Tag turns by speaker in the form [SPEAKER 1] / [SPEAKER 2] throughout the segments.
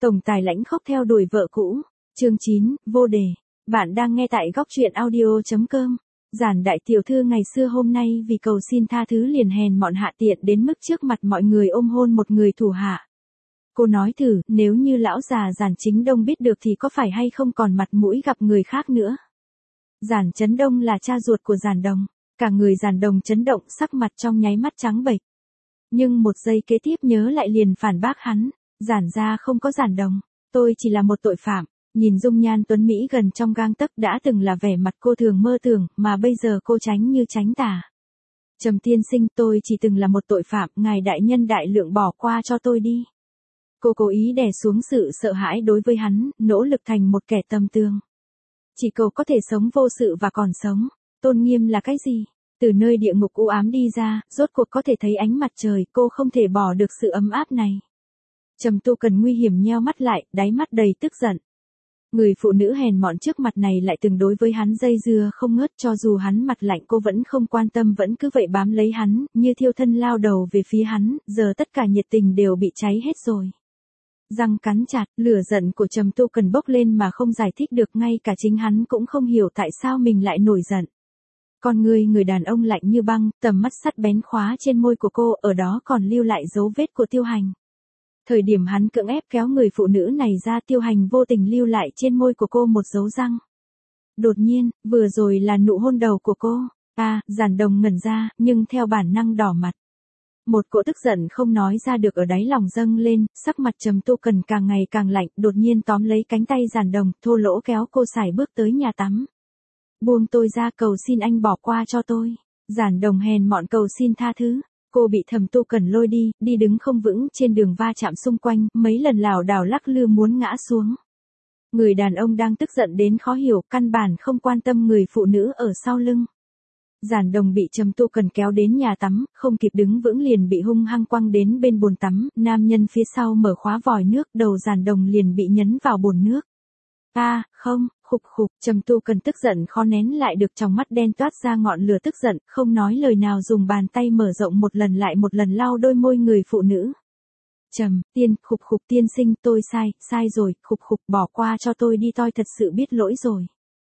[SPEAKER 1] Tổng tài lãnh khốc theo đuổi vợ cũ. Chương 9, vô đề. Bạn đang nghe tại góc truyện audio.com. Giản đại tiểu thư ngày xưa hôm nay vì cầu xin tha thứ liền hèn mọn hạ tiện đến mức trước mặt mọi người ôm hôn một người thủ hạ. Cô nói thử, nếu như lão già Giản Chính Đông biết được thì có phải hay không còn mặt mũi gặp người khác nữa. Giản Chấn Đông là cha ruột của Giản Đồng, cả người Giản Đồng chấn động, sắc mặt trong nháy mắt trắng bệch. Nhưng một giây kế tiếp nhớ lại liền phản bác hắn, Giản gia không có Giản Đồng, tôi chỉ là một tội phạm. Nhìn dung nhan tuấn Mỹ gần trong gang tấc đã từng là vẻ mặt cô thường mơ tưởng, mà bây giờ cô tránh như tránh tà. Trầm tiên sinh, tôi chỉ từng là một tội phạm, ngài đại nhân đại lượng bỏ qua cho tôi đi. Cô cố ý đè xuống sự sợ hãi đối với hắn, nỗ lực thành một kẻ tâm tường. Chỉ cầu có thể sống vô sự và còn sống. Tôn nghiêm là cái gì? Từ nơi địa ngục u ám đi ra, rốt cuộc có thể thấy ánh mặt trời, cô không thể bỏ được sự ấm áp này. Trầm Tu Cần nguy hiểm nheo mắt lại, đáy mắt đầy tức giận. Người phụ nữ hèn mọn trước mặt này lại từng đối với hắn dây dưa không ngớt, cho dù hắn mặt lạnh cô vẫn không quan tâm, vẫn cứ vậy bám lấy hắn, như thiêu thân lao đầu về phía hắn, giờ tất cả nhiệt tình đều bị cháy hết rồi. Răng cắn chặt, lửa giận của Trầm Tu Cần bốc lên mà không giải thích được, ngay cả chính hắn cũng không hiểu tại sao mình lại nổi giận. Con người đàn ông lạnh như băng, tầm mắt sắt bén khóa trên môi của cô, ở đó còn lưu lại dấu vết của Tiêu Hành. Thời điểm hắn cưỡng ép kéo người phụ nữ này ra, Tiêu Hành vô tình lưu lại trên môi của cô một dấu răng. Đột nhiên, vừa rồi là nụ hôn đầu của cô. Giản Đồng ngẩn ra, nhưng theo bản năng đỏ mặt. Một cỗ tức giận không nói ra được ở đáy lòng dâng lên, sắc mặt Trầm Tu Cần càng ngày càng lạnh, đột nhiên tóm lấy cánh tay Giản Đồng, thô lỗ kéo cô sải bước tới nhà tắm. Buông tôi ra, cầu xin anh bỏ qua cho tôi. Giản Đồng hèn mọn cầu xin tha thứ. Cô bị Trầm Tu Cần lôi đi đứng không vững trên đường va chạm xung quanh, mấy lần lảo đảo lắc lư muốn ngã xuống. Người đàn ông đang tức giận đến khó hiểu, căn bản không quan tâm người phụ nữ ở sau lưng. Giản Đồng bị Trầm Tu Cần kéo đến nhà tắm, không kịp đứng vững liền bị hung hăng quăng đến bên bồn tắm, nam nhân phía sau mở khóa vòi nước, đầu Giản Đồng liền bị nhấn vào bồn nước. Không, khục, Trầm Tu Cần tức giận khó nén lại được, trong mắt đen toát ra ngọn lửa tức giận, không nói lời nào dùng bàn tay mở rộng một lần lại một lần lau đôi môi người phụ nữ. Khục tiên sinh, tôi sai rồi, khục, bỏ qua cho tôi đi, tôi thật sự biết lỗi rồi.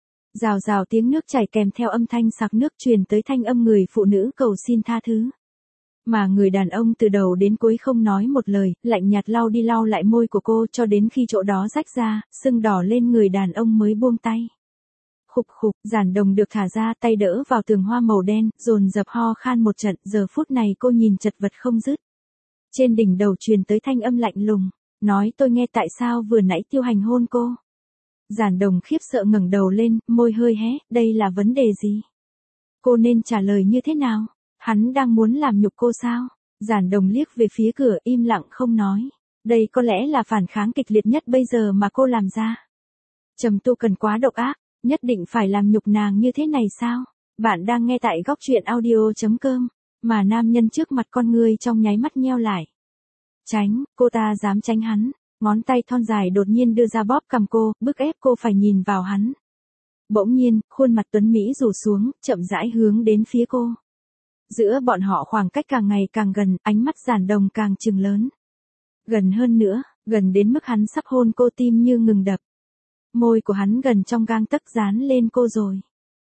[SPEAKER 1] Rào tiếng nước chảy kèm theo âm thanh sặc nước truyền tới thanh âm người phụ nữ cầu xin tha thứ. Mà người đàn ông từ đầu đến cuối không nói một lời, lạnh nhạt lau đi lau lại môi của cô cho đến khi chỗ đó rách ra, sưng đỏ lên, người đàn ông mới buông tay. Khục, Giản Đồng được thả ra, tay đỡ vào tường hoa màu đen, dồn dập ho khan một trận, giờ phút này cô nhìn chật vật không dứt. Trên đỉnh đầu truyền tới thanh âm lạnh lùng, nói tôi nghe tại sao vừa nãy Tiêu Hành hôn cô. Giản Đồng khiếp sợ ngẩng đầu lên, môi hơi hé, đây là vấn đề gì? Cô nên trả lời như thế nào? Hắn đang muốn làm nhục cô sao? Giản Đồng liếc về phía cửa, im lặng không nói. Đây có lẽ là phản kháng kịch liệt nhất bây giờ mà cô làm ra. Trầm Tu Cần quá độc ác, nhất định phải làm nhục nàng như thế này sao? Bạn đang nghe tại góc truyện audio.com, mà nam nhân trước mặt con người trong nháy mắt nheo lại. Tránh, cô ta dám tránh hắn, ngón tay thon dài đột nhiên đưa ra bóp cằm cô, bức ép cô phải nhìn vào hắn. Bỗng nhiên, khuôn mặt tuấn Mỹ rủ xuống, chậm rãi hướng đến phía cô. Giữa bọn họ khoảng cách càng ngày càng gần, ánh mắt Giản Đồng càng trừng lớn. Gần hơn nữa, gần đến mức hắn sắp hôn cô, tim như ngừng đập. Môi của hắn gần trong gang tấc dán lên cô rồi.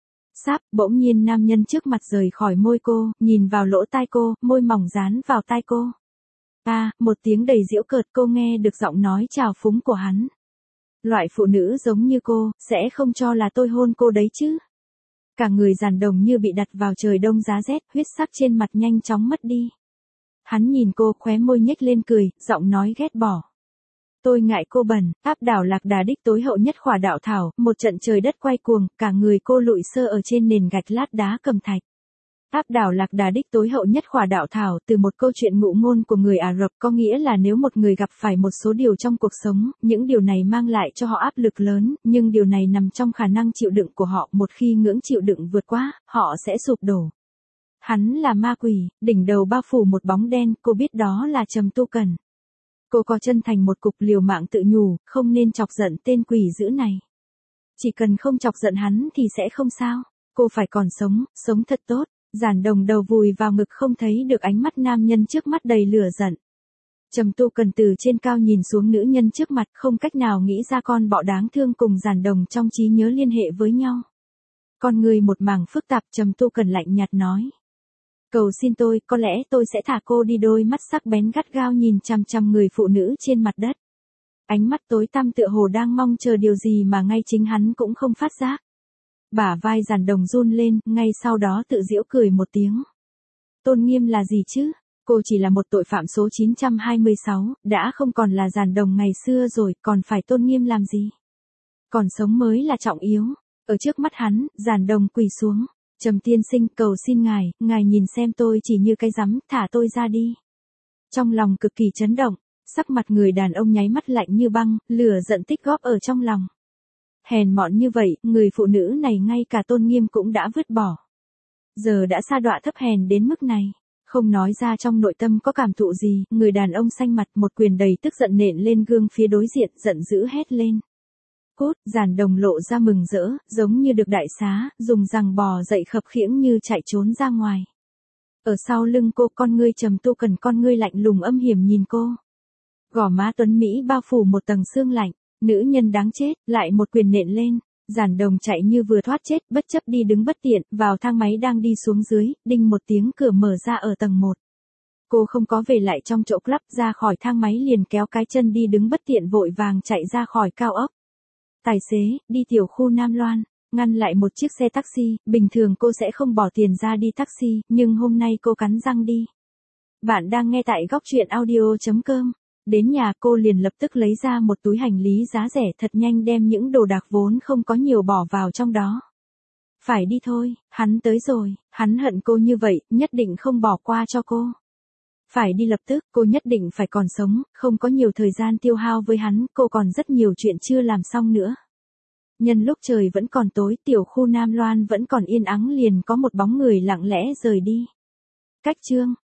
[SPEAKER 1] Bỗng nhiên nam nhân trước mặt rời khỏi môi cô, nhìn vào lỗ tai cô, môi mỏng dán vào tai cô. Một tiếng đầy giễu cợt, cô nghe được giọng nói trào phúng của hắn. Loại phụ nữ giống như cô, sẽ không cho là tôi hôn cô đấy chứ. Cả người Giản Đồng như bị đặt vào trời đông giá rét, huyết sắc trên mặt nhanh chóng mất đi. Hắn nhìn cô, khóe môi nhếch lên cười, giọng nói ghét bỏ. Tôi ngại cô bẩn, áp đảo lạc đà đích tối hậu nhất khỏa đạo thảo, một trận trời đất quay cuồng, cả người cô lụi sơ ở trên nền gạch lát đá cẩm thạch. Áp đảo lạc đà đích tối hậu nhất khỏa đạo thảo, từ một câu chuyện ngụ ngôn của người Ả Rập, có nghĩa là nếu một người gặp phải một số điều trong cuộc sống, những điều này mang lại cho họ áp lực lớn, nhưng điều này nằm trong khả năng chịu đựng của họ, một khi ngưỡng chịu đựng vượt quá, họ sẽ sụp đổ. Hắn là ma quỷ, đỉnh đầu bao phủ một bóng đen, cô biết đó là Trầm Tu Cần. Cô co chân thành một cục, liều mạng tự nhủ, không nên chọc giận tên quỷ dữ này. Chỉ cần không chọc giận hắn thì sẽ không sao, cô phải còn sống thật tốt. Giản Đồng đầu vùi vào ngực, không thấy được ánh mắt nam nhân trước mắt đầy lửa giận. Trầm Tu Cần từ trên cao nhìn xuống nữ nhân trước mặt, không cách nào nghĩ ra con bọ đáng thương cùng Giản Đồng trong trí nhớ liên hệ với nhau. Con người một mảng phức tạp, Trầm Tu Cần lạnh nhạt nói. Cầu xin tôi, có lẽ tôi sẽ thả cô đi. Đôi mắt sắc bén gắt gao nhìn chằm chằm người phụ nữ trên mặt đất. Ánh mắt tối tăm tựa hồ đang mong chờ điều gì mà ngay chính hắn cũng không phát giác. Bả vai Giản Đồng run lên, ngay sau đó tự giễu cười một tiếng. Tôn nghiêm là gì chứ? Cô chỉ là một tội phạm số 926, đã không còn là Giản Đồng ngày xưa rồi, còn phải tôn nghiêm làm gì? Còn sống mới là trọng yếu. Ở trước mắt hắn, Giản Đồng quỳ xuống. Trầm tiên sinh, cầu xin ngài nhìn xem tôi chỉ như cái rắm, thả tôi ra đi. Trong lòng cực kỳ chấn động, sắc mặt người đàn ông nháy mắt lạnh như băng, lửa giận tích góp ở trong lòng. Hèn mọn như vậy, người phụ nữ này ngay cả tôn nghiêm cũng đã vứt bỏ. Giờ đã sa đọa thấp hèn đến mức này. Không nói ra trong nội tâm có cảm thụ gì, người đàn ông xanh mặt một quyền đầy tức giận nện lên gương phía đối diện, giận dữ hét lên. Cút! Giản Đồng lộ ra mừng rỡ, giống như được đại xá, dùng giằng bò dậy khập khiễng như chạy trốn ra ngoài. Ở sau lưng cô, con ngươi Trầm Tu Cần, con ngươi lạnh lùng âm hiểm nhìn cô. Gò má tuấn Mỹ bao phủ một tầng sương lạnh, nữ nhân đáng chết, lại một quyền nện lên. Giản Đồng chạy như vừa thoát chết, bất chấp đi đứng bất tiện, vào thang máy đang đi xuống dưới, đinh một tiếng cửa mở ra ở tầng 1. Cô không có về lại trong chỗ club, ra khỏi thang máy liền kéo cái chân đi đứng bất tiện vội vàng chạy ra khỏi cao ốc. Tài xế, đi tiểu khu Nam Loan, ngăn lại một chiếc xe taxi, bình thường cô sẽ không bỏ tiền ra đi taxi, nhưng hôm nay cô cắn răng đi. Bạn đang nghe tại góc truyện audio.com. Đến nhà cô liền lập tức lấy ra một túi hành lý giá rẻ, thật nhanh đem những đồ đạc vốn không có nhiều bỏ vào trong đó. Phải đi thôi, hắn tới rồi, hắn hận cô như vậy, nhất định không bỏ qua cho cô. Phải đi lập tức, cô nhất định phải còn sống, không có nhiều thời gian tiêu hao với hắn, cô còn rất nhiều chuyện chưa làm xong nữa. Nhân lúc trời vẫn còn tối, tiểu khu Nam Loan vẫn còn yên ắng, liền có một bóng người lặng lẽ rời đi. Cách chương